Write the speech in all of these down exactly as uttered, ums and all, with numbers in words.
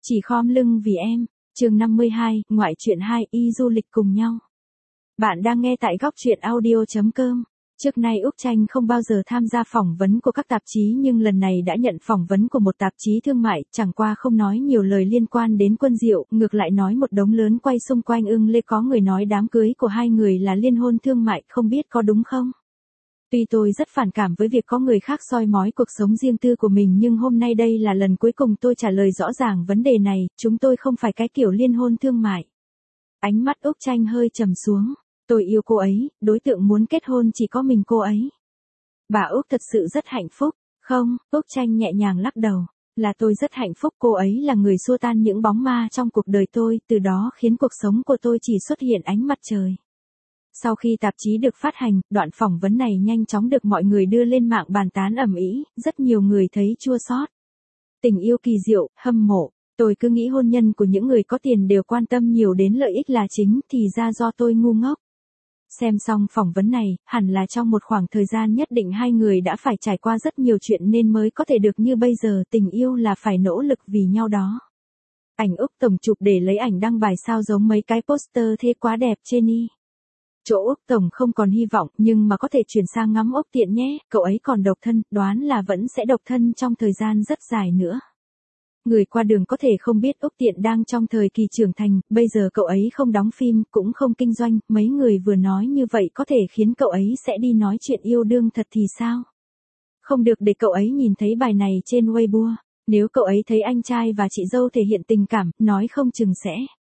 Chỉ khom lưng vì em. Chương năm mươi hai, ngoại truyện hai, y du lịch cùng nhau. Bạn đang nghe tại góc truyện audio chấm com. Trước nay Úc Tranh không bao giờ tham gia phỏng vấn của các tạp chí nhưng lần này đã nhận phỏng vấn của một tạp chí thương mại, chẳng qua không nói nhiều lời liên quan đến Quân Diệu, ngược lại nói một đống lớn quay xung quanh Ưng Lê. Có người nói đám cưới của hai người là liên hôn thương mại, không biết có đúng không? Tuy tôi rất phản cảm với việc có người khác soi mói cuộc sống riêng tư của mình nhưng hôm nay đây là lần cuối cùng tôi trả lời rõ ràng vấn đề này, chúng tôi không phải cái kiểu liên hôn thương mại. Ánh mắt Úc Tranh hơi trầm xuống. Tôi yêu cô ấy, đối tượng muốn kết hôn chỉ có mình cô ấy. Bà Úc thật sự rất hạnh phúc. Không, Úc Tranh nhẹ nhàng lắc đầu. Là tôi rất hạnh phúc, cô ấy là người xua tan những bóng ma trong cuộc đời tôi, từ đó khiến cuộc sống của tôi chỉ xuất hiện ánh mặt trời. Sau khi tạp chí được phát hành, đoạn phỏng vấn này nhanh chóng được mọi người đưa lên mạng bàn tán ầm ĩ, rất nhiều người thấy chua xót. Tình yêu kỳ diệu, hâm mộ. Tôi cứ nghĩ hôn nhân của những người có tiền đều quan tâm nhiều đến lợi ích là chính, thì ra do tôi ngu ngốc. Xem xong phỏng vấn này, hẳn là trong một khoảng thời gian nhất định hai người đã phải trải qua rất nhiều chuyện nên mới có thể được như bây giờ. Tình yêu là phải nỗ lực vì nhau đó. Ảnh Úc Tổng chụp để lấy ảnh đăng bài sao giống mấy cái poster thế quá đẹp trên y. Chỗ Úc Tổng không còn hy vọng nhưng mà có thể chuyển sang ngắm Úc Tiện nhé, cậu ấy còn độc thân, đoán là vẫn sẽ độc thân trong thời gian rất dài nữa. Người qua đường có thể không biết Úc Tiện đang trong thời kỳ trưởng thành, bây giờ cậu ấy không đóng phim, cũng không kinh doanh, mấy người vừa nói như vậy có thể khiến cậu ấy sẽ đi nói chuyện yêu đương thật thì sao? Không được để cậu ấy nhìn thấy bài này trên Weibo, nếu cậu ấy thấy anh trai và chị dâu thể hiện tình cảm, nói không chừng sẽ...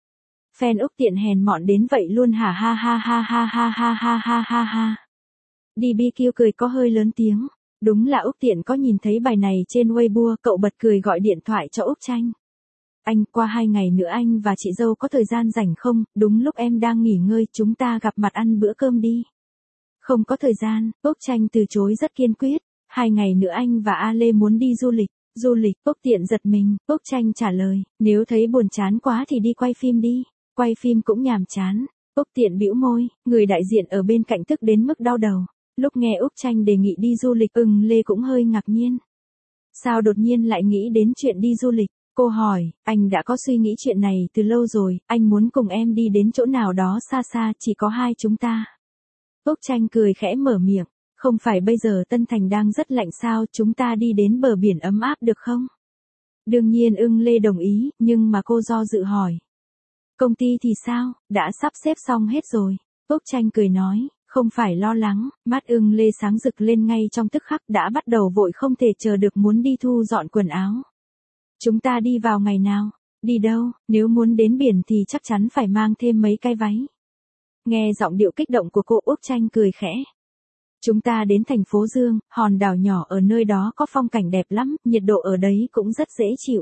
Fan Úc Tiện hèn mọn đến vậy luôn hả ha ha ha ha ha ha ha ha ha ha. đê bê quy cười có hơi lớn tiếng. Đúng là Úc Tiện có nhìn thấy bài này trên Weibo, cậu bật cười gọi điện thoại cho Úc Tranh. Anh, qua hai ngày nữa anh và chị dâu có thời gian rảnh không, đúng lúc em đang nghỉ ngơi, chúng ta gặp mặt ăn bữa cơm đi. Không có thời gian, Úc Tranh từ chối rất kiên quyết. Hai ngày nữa anh và A Lê muốn đi du lịch. Du lịch, Úc Tiện giật mình, Úc Tranh trả lời, nếu thấy buồn chán quá thì đi quay phim đi. Quay phim cũng nhàm chán. Úc Tiện bĩu môi, người đại diện ở bên cạnh tức đến mức đau đầu. Lúc nghe Úc Tranh đề nghị đi du lịch, Ưng Lê cũng hơi ngạc nhiên. Sao đột nhiên lại nghĩ đến chuyện đi du lịch? Cô hỏi, anh đã có suy nghĩ chuyện này từ lâu rồi, anh muốn cùng em đi đến chỗ nào đó xa xa, chỉ có hai chúng ta. Úc Tranh cười khẽ mở miệng, không phải bây giờ Tân Thành đang rất lạnh sao, chúng ta đi đến bờ biển ấm áp được không? Đương nhiên Ưng Lê đồng ý, nhưng mà cô do dự hỏi. Công ty thì sao, đã sắp xếp xong hết rồi. Úc Tranh cười nói, không phải lo lắng, mắt Ưng Lê sáng rực lên ngay trong tức khắc, đã bắt đầu vội không thể chờ được muốn đi thu dọn quần áo. Chúng ta đi vào ngày nào? Đi đâu? Nếu muốn đến biển thì chắc chắn phải mang thêm mấy cái váy. Nghe giọng điệu kích động của cô, Úc Tranh cười khẽ. Chúng ta đến thành phố Dương, hòn đảo nhỏ ở nơi đó có phong cảnh đẹp lắm, nhiệt độ ở đấy cũng rất dễ chịu.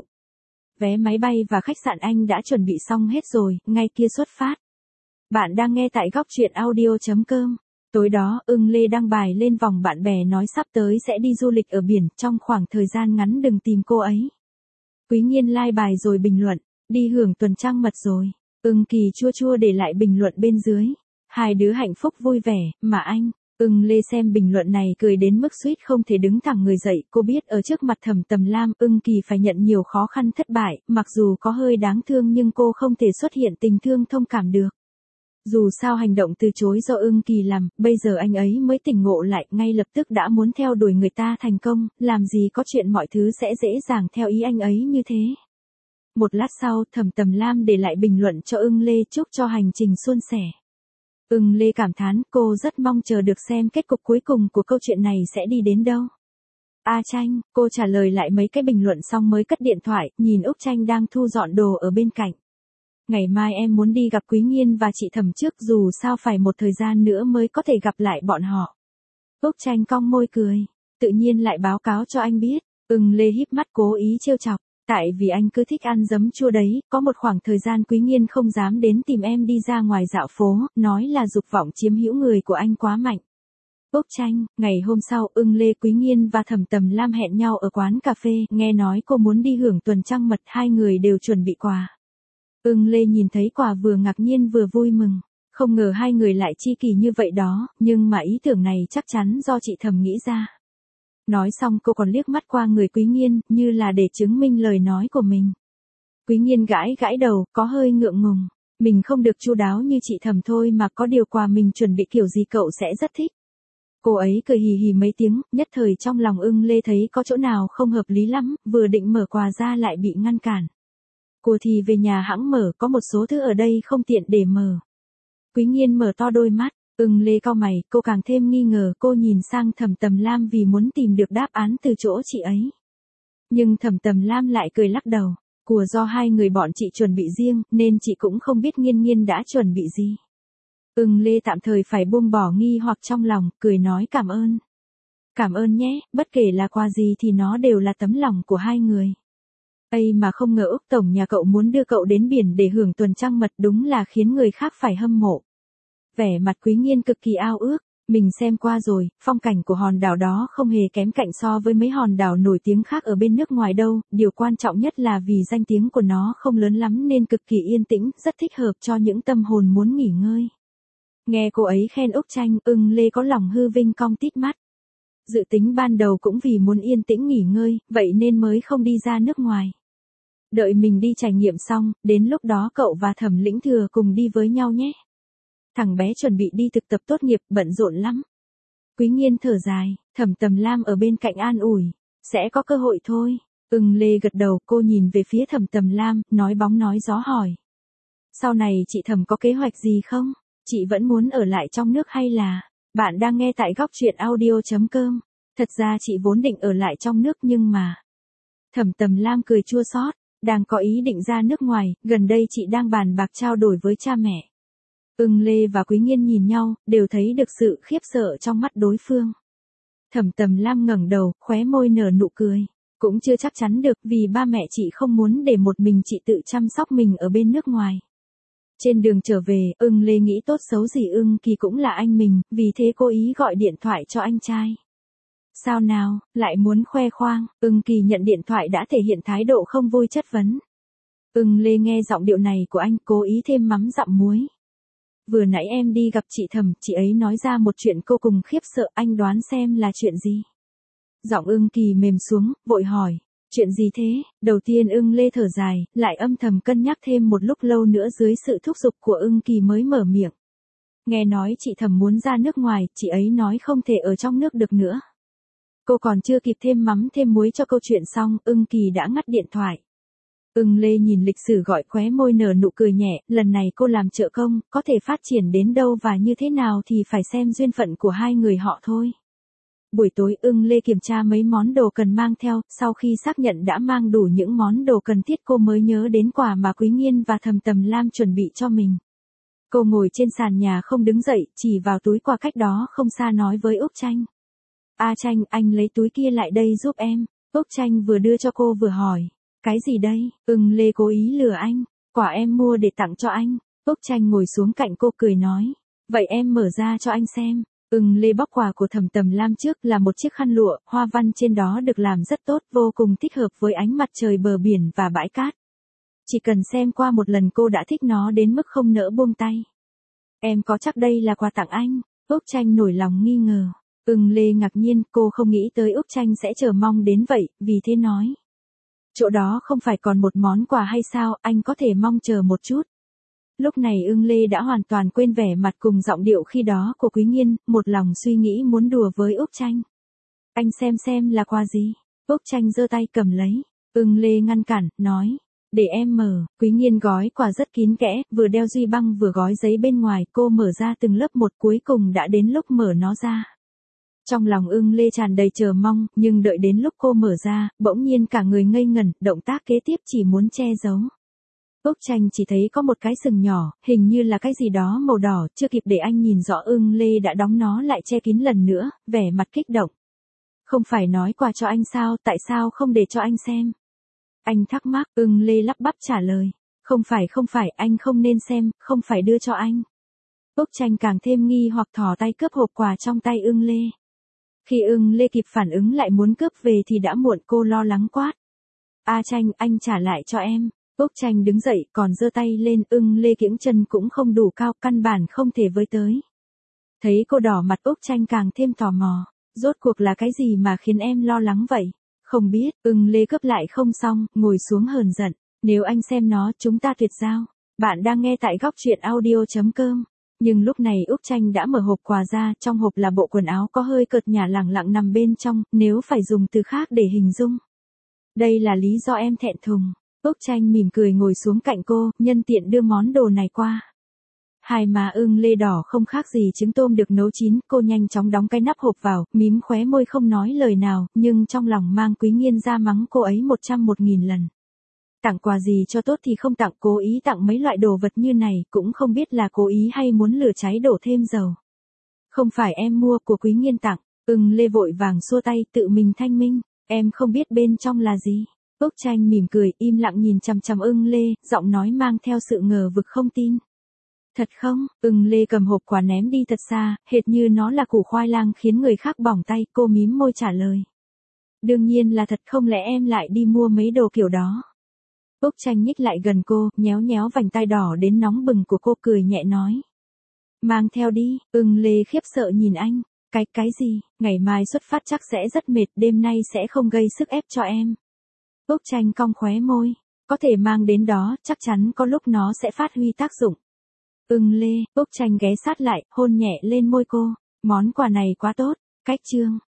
Vé máy bay và khách sạn anh đã chuẩn bị xong hết rồi, ngay kia xuất phát. Bạn đang nghe tại góc truyện audio chấm com. Tối đó, Ưng Lê đăng bài lên vòng bạn bè nói sắp tới sẽ đi du lịch ở biển, trong khoảng thời gian ngắn đừng tìm cô ấy. Quý Nhiên like bài rồi bình luận, đi hưởng tuần trăng mật rồi. Ưng Kỳ chua chua để lại bình luận bên dưới. Hai đứa hạnh phúc vui vẻ, mà anh. Ưng Lê xem bình luận này cười đến mức suýt không thể đứng thẳng người dậy, cô biết ở trước mặt Thẩm Tầm Lam, Ưng Kỳ phải nhận nhiều khó khăn thất bại, mặc dù có hơi đáng thương nhưng cô không thể xuất hiện tình thương thông cảm được. Dù sao hành động từ chối do Ưng Kỳ làm, bây giờ anh ấy mới tỉnh ngộ lại, ngay lập tức đã muốn theo đuổi người ta thành công, làm gì có chuyện mọi thứ sẽ dễ dàng theo ý anh ấy như thế. Một lát sau, Thẩm Tầm Lam để lại bình luận cho Ưng Lê chúc cho hành trình suôn sẻ. Ưng Lê cảm thán, cô rất mong chờ được xem kết cục cuối cùng của câu chuyện này sẽ đi đến đâu. A Tranh, cô trả lời lại mấy cái bình luận xong mới cất điện thoại, nhìn Úc Tranh đang thu dọn đồ ở bên cạnh. Ngày mai em muốn đi gặp Quý Nhiên và chị Thẩm trước, dù sao phải một thời gian nữa mới có thể gặp lại bọn họ. Úc Tranh cong môi cười, tự nhiên lại báo cáo cho anh biết. Ưng Lê híp mắt cố ý trêu chọc, tại vì anh cứ thích ăn giấm chua đấy, có một khoảng thời gian Quý Nhiên không dám đến tìm em đi ra ngoài dạo phố, nói là dục vọng chiếm hữu người của anh quá mạnh. Úc Tranh, ngày hôm sau, Ưng Lê, Quý Nhiên và Thẩm Tầm Lam hẹn nhau ở quán cà phê, nghe nói cô muốn đi hưởng tuần trăng mật, hai người đều chuẩn bị quà. Ưng Lê nhìn thấy quà vừa ngạc nhiên vừa vui mừng, không ngờ hai người lại chi kỷ như vậy đó, nhưng mà ý tưởng này chắc chắn do chị Thẩm nghĩ ra. Nói xong cô còn liếc mắt qua người Quý Nhiên, như là để chứng minh lời nói của mình. Quý Nhiên gãi gãi đầu, có hơi ngượng ngùng. Mình không được chu đáo như chị Thẩm thôi mà có điều quà mình chuẩn bị kiểu gì cậu sẽ rất thích. Cô ấy cười hì hì mấy tiếng, nhất thời trong lòng Ưng Lê thấy có chỗ nào không hợp lý lắm, vừa định mở quà ra lại bị ngăn cản. Cô thì về nhà hãng mở, có một số thứ ở đây không tiện để mở. Quý Nhiên mở to đôi mắt, Ưng Lê cau mày, cô càng thêm nghi ngờ, cô nhìn sang Thẩm Tầm Lam vì muốn tìm được đáp án từ chỗ chị ấy. Nhưng Thẩm Tầm Lam lại cười lắc đầu, của do hai người bọn chị chuẩn bị riêng, nên chị cũng không biết Nghiên Nghiên đã chuẩn bị gì. Ưng Lê tạm thời phải buông bỏ nghi hoặc trong lòng, cười nói cảm ơn. Cảm ơn nhé, bất kể là quà gì thì nó đều là tấm lòng của hai người. Ây mà không ngờ Úc Tổng nhà cậu muốn đưa cậu đến biển để hưởng tuần trăng mật, đúng là khiến người khác phải hâm mộ. Vẻ mặt Quý Nhiên cực kỳ ao ước, mình xem qua rồi, phong cảnh của hòn đảo đó không hề kém cạnh so với mấy hòn đảo nổi tiếng khác ở bên nước ngoài đâu, điều quan trọng nhất là vì danh tiếng của nó không lớn lắm nên cực kỳ yên tĩnh, rất thích hợp cho những tâm hồn muốn nghỉ ngơi. Nghe cô ấy khen Úc Tranh, Ưng Lê có lòng hư vinh cong tít mắt. Dự tính ban đầu cũng vì muốn yên tĩnh nghỉ ngơi, vậy nên mới không đi ra nước ngoài. Đợi mình đi trải nghiệm xong, đến lúc đó cậu và Thẩm Lĩnh Thừa cùng đi với nhau nhé. Thằng bé chuẩn bị đi thực tập tốt nghiệp, bận rộn lắm. Quý Nhiên thở dài, Thẩm Tầm Lam ở bên cạnh an ủi, sẽ có cơ hội thôi. Ưng Lê gật đầu, cô nhìn về phía Thẩm Tầm Lam, nói bóng nói gió hỏi. Sau này chị Thẩm có kế hoạch gì không? Chị vẫn muốn ở lại trong nước hay là... Bạn đang nghe tại góc truyện audio chấm com. Thật ra chị vốn định ở lại trong nước nhưng mà... Thẩm Tầm Lam cười chua xót, đang có ý định ra nước ngoài, gần đây chị đang bàn bạc trao đổi với cha mẹ. Ưng Lê và Quý Nhiên nhìn nhau, đều thấy được sự khiếp sợ trong mắt đối phương. Thẩm Tầm Lam ngẩng đầu, khóe môi nở nụ cười. Cũng chưa chắc chắn được vì ba mẹ chị không muốn để một mình chị tự chăm sóc mình ở bên nước ngoài. Trên đường trở về, Ưng Lê nghĩ tốt xấu gì Ưng Kỳ cũng là anh mình, vì thế cố ý gọi điện thoại cho anh trai. Sao nào, lại muốn khoe khoang? Ưng Kỳ nhận điện thoại đã thể hiện thái độ không vui chất vấn. Ưng Lê nghe giọng điệu này của anh, cố ý thêm mắm dặm muối. Vừa nãy em đi gặp chị Thẩm, chị ấy nói ra một chuyện cô cùng khiếp sợ, anh đoán xem là chuyện gì? Giọng Ưng Kỳ mềm xuống, vội hỏi. Chuyện gì thế? Đầu tiên Ưng Lê thở dài, lại âm thầm cân nhắc thêm một lúc lâu nữa dưới sự thúc giục của Ưng Kỳ mới mở miệng. Nghe nói chị Thẩm muốn ra nước ngoài, chị ấy nói không thể ở trong nước được nữa. Cô còn chưa kịp thêm mắm thêm muối cho câu chuyện xong, Ưng Kỳ đã ngắt điện thoại. Ưng Lê nhìn lịch sử gọi, khóe môi nở nụ cười nhẹ, lần này cô làm trợ công, có thể phát triển đến đâu và như thế nào thì phải xem duyên phận của hai người họ thôi. Buổi tối Ưng Lê kiểm tra mấy món đồ cần mang theo, sau khi xác nhận đã mang đủ những món đồ cần thiết cô mới nhớ đến quà mà Quý Nhiên và Thẩm Tầm Lam chuẩn bị cho mình. Cô ngồi trên sàn nhà không đứng dậy, chỉ vào túi quà cách đó không xa nói với Úc Tranh. A Tranh, anh lấy túi kia lại đây giúp em. Úc Tranh vừa đưa cho cô vừa hỏi. Cái gì đây? Ưng Lê cố ý lừa anh. Quả em mua để tặng cho anh. Úc Tranh ngồi xuống cạnh cô cười nói. Vậy em mở ra cho anh xem. Ưng Lê bóc quà của Thẩm Tầm Lam trước là một chiếc khăn lụa, hoa văn trên đó được làm rất tốt, vô cùng thích hợp với ánh mặt trời bờ biển và bãi cát. Chỉ cần xem qua một lần cô đã thích nó đến mức không nỡ buông tay. Em có chắc đây là quà tặng anh? Úc Tranh nổi lòng nghi ngờ. Ưng Lê ngạc nhiên, cô không nghĩ tới Úc Tranh sẽ chờ mong đến vậy, vì thế nói. Chỗ đó không phải còn một món quà hay sao, anh có thể mong chờ một chút. Lúc này Ưng Lê đã hoàn toàn quên vẻ mặt cùng giọng điệu khi đó của Quý Nhiên, một lòng suy nghĩ muốn đùa với Úc Tranh. Anh xem xem là quà gì. Úc Tranh giơ tay cầm lấy. Ưng Lê ngăn cản, nói. Để em mở. Quý Nhiên gói quà rất kín kẽ, vừa đeo duy băng vừa gói giấy bên ngoài, cô mở ra từng lớp một, cuối cùng đã đến lúc mở nó ra. Trong lòng Ưng Lê tràn đầy chờ mong, nhưng đợi đến lúc cô mở ra, bỗng nhiên cả người ngây ngẩn, động tác kế tiếp chỉ muốn che giấu. Úc Tranh chỉ thấy có một cái sừng nhỏ, hình như là cái gì đó màu đỏ, chưa kịp để anh nhìn rõ Ưng Lê đã đóng nó lại che kín lần nữa, vẻ mặt kích động. Không phải nói quà cho anh sao, tại sao không để cho anh xem? Anh thắc mắc, Ưng Lê lắp bắp trả lời. Không phải không phải, anh không nên xem, không phải đưa cho anh. Úc Tranh càng thêm nghi hoặc thò tay cướp hộp quà trong tay Ưng Lê. Khi Ưng Lê kịp phản ứng lại muốn cướp về thì đã muộn, cô lo lắng quát. A Tranh, anh trả lại cho em. Úc Tranh đứng dậy, còn giơ tay lên, Ưng Lê kiễng chân cũng không đủ cao, căn bản không thể với tới. Thấy cô đỏ mặt, Úc Tranh càng thêm tò mò. Rốt cuộc là cái gì mà khiến em lo lắng vậy? Không biết, Ưng Lê cướp lại không xong, ngồi xuống hờn giận. Nếu anh xem nó, chúng ta tuyệt giao. Bạn đang nghe tại góc truyện audio.com. Nhưng lúc này Úc Tranh đã mở hộp quà ra, trong hộp là bộ quần áo có hơi cợt nhả lẳng lặng nằm bên trong, nếu phải dùng từ khác để hình dung. Đây là lý do em thẹn thùng. Úc Tranh mỉm cười ngồi xuống cạnh cô, nhân tiện đưa món đồ này qua. Hai má Ưng Lê đỏ không khác gì trứng tôm được nấu chín, cô nhanh chóng đóng cái nắp hộp vào, mím khóe môi không nói lời nào, nhưng trong lòng mang Quý Nghiên ra mắng cô ấy một trăm một nghìn lần. Tặng quà gì cho tốt thì không tặng, cố ý tặng mấy loại đồ vật như này, cũng không biết là cố ý hay muốn lửa cháy đổ thêm dầu. Không phải em mua, của Quý Nghiên tặng. Ưng Lê vội vàng xua tay, tự mình thanh minh, em không biết bên trong là gì. Úc Tranh mỉm cười, im lặng nhìn chằm chằm Ưng Lê, giọng nói mang theo sự ngờ vực không tin. Thật không? Ưng Lê cầm hộp quà ném đi thật xa, hệt như nó là củ khoai lang khiến người khác bỏng tay, cô mím môi trả lời. Đương nhiên là thật, không lẽ em lại đi mua mấy đồ kiểu đó. Úc Tranh nhích lại gần cô, nhéo nhéo vành tai đỏ đến nóng bừng của cô, cười nhẹ nói. Mang theo đi. Ưng Lê khiếp sợ nhìn anh. Cái, cái gì? Ngày mai xuất phát chắc sẽ rất mệt, đêm nay sẽ không gây sức ép cho em. Úc Tranh cong khóe môi. Có thể mang đến đó, chắc chắn có lúc nó sẽ phát huy tác dụng. Ưng Lê. Úc Tranh ghé sát lại, hôn nhẹ lên môi cô. Món quà này quá tốt. Cách chương.